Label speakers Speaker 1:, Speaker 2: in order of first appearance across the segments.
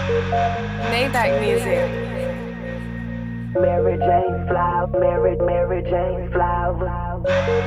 Speaker 1: Maybach music.
Speaker 2: Mary Jane Flower, Mary Jane Flower.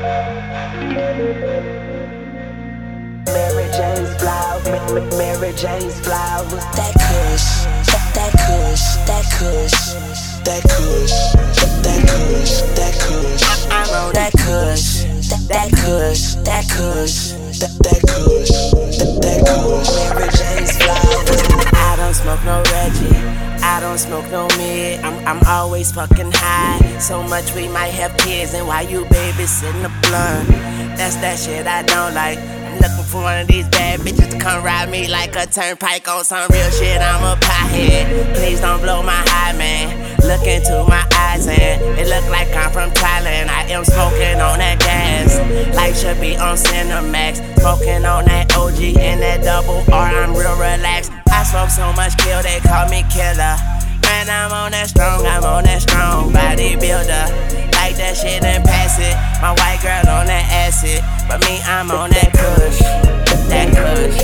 Speaker 2: Mary Jane's Flower, Mary Jane's Flower.
Speaker 3: That kush, that kush, that kush, that kush, that kush, that kush. I'm on that kush, that kush, that kush, that kush, that kush. Mary Jane's Flower. I don't smoke no Reggie, I don't smoke no mid. I'm always fucking high. So much we might have kids, and while you babysitting the blunt, that's that shit I don't like. I'm looking for one of these bad bitches to come ride me like a turnpike on some real shit. I'm a pothead. Please don't blow my high, man. Look into my eyes and it look like I'm from Thailand. I am smoking on that gas, like should be on Cinemax. Smoking on that OG and that double R. I'm real relaxed. I smoke so much kill, they call me killer. Man, I'm on that strong bodybuilder. Like that shit and pass it. My white girl on that acid, but me, I'm on that kush, that kush.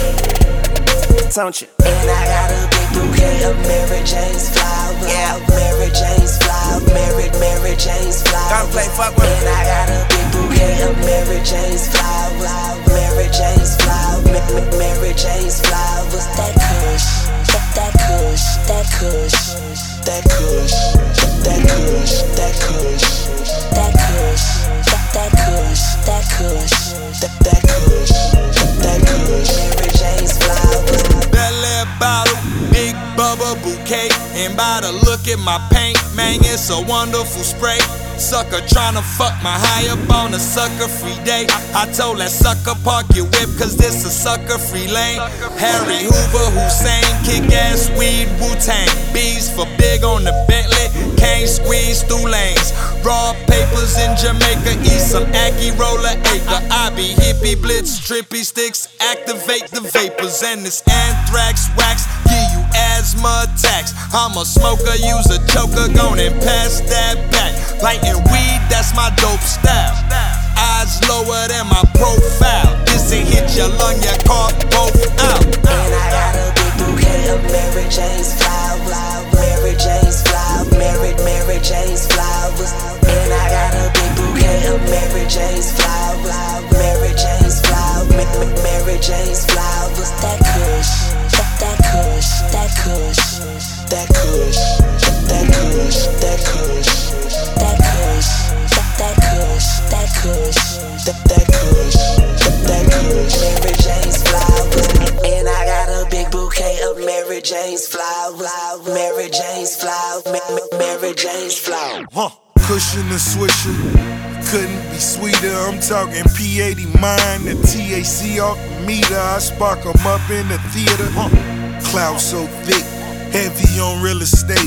Speaker 3: Don't you? And I got a big bouquet of Mary Jane's Flower. Yeah, Mary Jane's Flower, Mary Jane's Flower.
Speaker 2: Don't play fuck with me.
Speaker 3: And I got a big bouquet of Mary Jane's Flower, Mary Jane's Flower, Mary Jane's Flowers. That kush, that kush, that kush, that kush, that kush, that kush, that kush, that kush, that kush, that kush, that kush. Mary Jane's Flowers.
Speaker 4: Bel-Air bottle, big bubba bouquet. And by the look at my paint, man, it's a wonderful spray. Sucker tryna fuck my high up on a sucker free day. I told that sucker park your whip, cause this a sucker free lane. Harry Hoover, Hussein, kick ass weed, Wu-Tang. Bees for big on the Bentley, can't squeeze through lanes. Raw papers in Jamaica, eat some Aki roller acre. I be hippie blitz, trippy sticks, activate the vapors. And this anthrax wax, give you asthma attacks. I'm a smoker, use a choker, gon' and pass that back. Lighting weed, that's my dope style. Eyes lower than my profile. This ain't hit your lung, your car both out.
Speaker 3: And I got a big bouquet of Mary Jane's Flowers, Mary Jane's Flowers, Mary Jane's Flowers. And I got a big bouquet of Mary Jane's Flowers, Mary Jane's Flowers, Mary Jane's Flowers. That kush, that kush, that kush, that kush, that kush, that kush, that kush, that kush, that kush, that kush, that kush. Mary Jane's Flowers. And I got a big bouquet of Mary Jane's Flowers, Mary Jane's Flowers, Mary Jane's Flowers.
Speaker 5: Cushion and swisher, couldn't be sweeter. I'm talking P80 mine, the THC off the meter. I spark 'em up in the theater. Cloud so thick, heavy on real estate.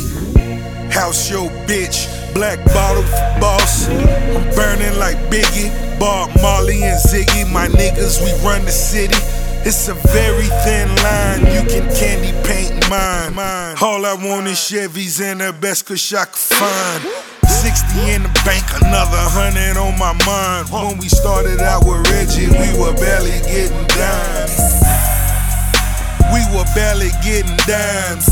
Speaker 5: House your bitch, black bottle for boss. I'm burning like Biggie, Bob Marley and Ziggy. My niggas, we run the city. It's a very thin line, you can candy paint mine. All I want is Chevys and the best kush I could find. 60 in the bank, another 100 on my mind. When we started out with Reggie, we were barely getting dimes. We were barely getting dimes.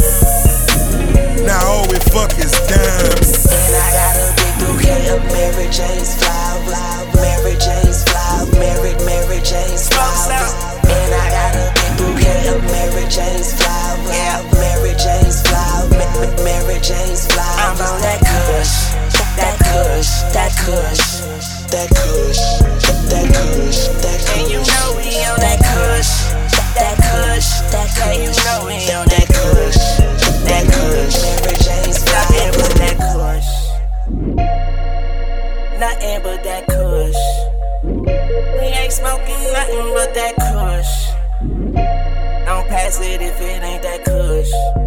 Speaker 5: Now all we fuck is dimes.
Speaker 3: And I got a big bouquet of Mary Jane's Flowers, Mary Jane's Flowers, Mary Jane's Flowers. And I got a big bouquet of Mary Jane's Flowers, Mary Jane's Flowers, Mary Jane's Flowers. I'm on that kush, that kush, that kush, that kush, that kush, that kush. And you know we on that kush, that kush, that kush. And you know we on that kush, that kush. Mary Jane's Flowers. Nothing but that kush, nothing but that kush. We ain't smoking nothing but that kush. Don't pass it if it ain't that kush.